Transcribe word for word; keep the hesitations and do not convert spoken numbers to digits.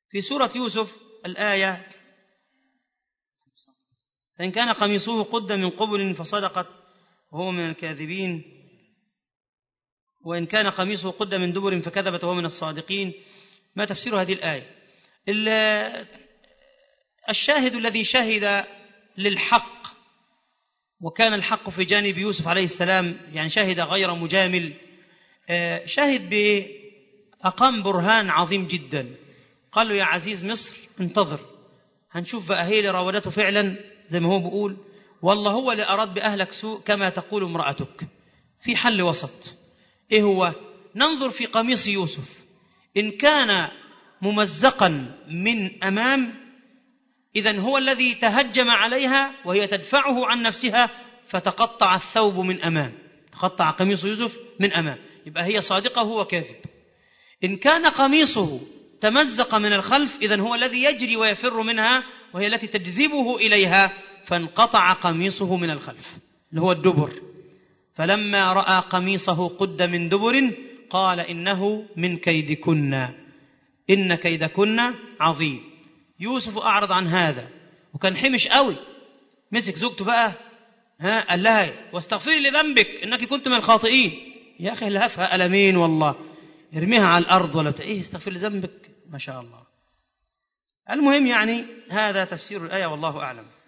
في سورة يوسف الآية: فإن كان قميصه قد من قبل فصدقت وهو من الكاذبين، وإن كان قميصه قد من دبر فكذبت وهو من الصادقين. ما تفسير هذه الآية؟ الشاهد الذي شهد للحق، وكان الحق في جانب يوسف عليه السلام، يعني شهد غير مجامل، شهد بأقام برهان عظيم جدا. قال له: يا عزيز مصر انتظر، هنشوف بقى هي اللي راودته فعلا زي ما هو بيقول، والله هو اللي أراد بأهلك سوء كما تقول امرأتك. في حل وسط. إيه هو؟ ننظر في قميص يوسف، إن كان ممزقا من أمام إذن هو الذي تهجم عليها وهي تدفعه عن نفسها فتقطع الثوب من أمام، تقطع قميص يوسف من أمام، يبقى هي صادقة وهو كاذب. إن كان قميصه تمزق من الخلف إذن هو الذي يجري ويفر منها وهي التي تجذبه إليها، فانقطع قميصه من الخلف اللي هو الدبر. فلما رأى قميصه قد من دبر قال إنه من كيدكن إن كيدكن عظيم. يوسف أعرض عن هذا وكان حمش قوي، مسك زوجته بقى، ها قال لها: واستغفري لذنبك إنك كنت من الخاطئين. يا أخي لهفها ألمين والله، ارميها على الأرض ولا بتاع إيه استغفر لذنبك، ما شاء الله. المهم يعني هذا تفسير الآية والله أعلم.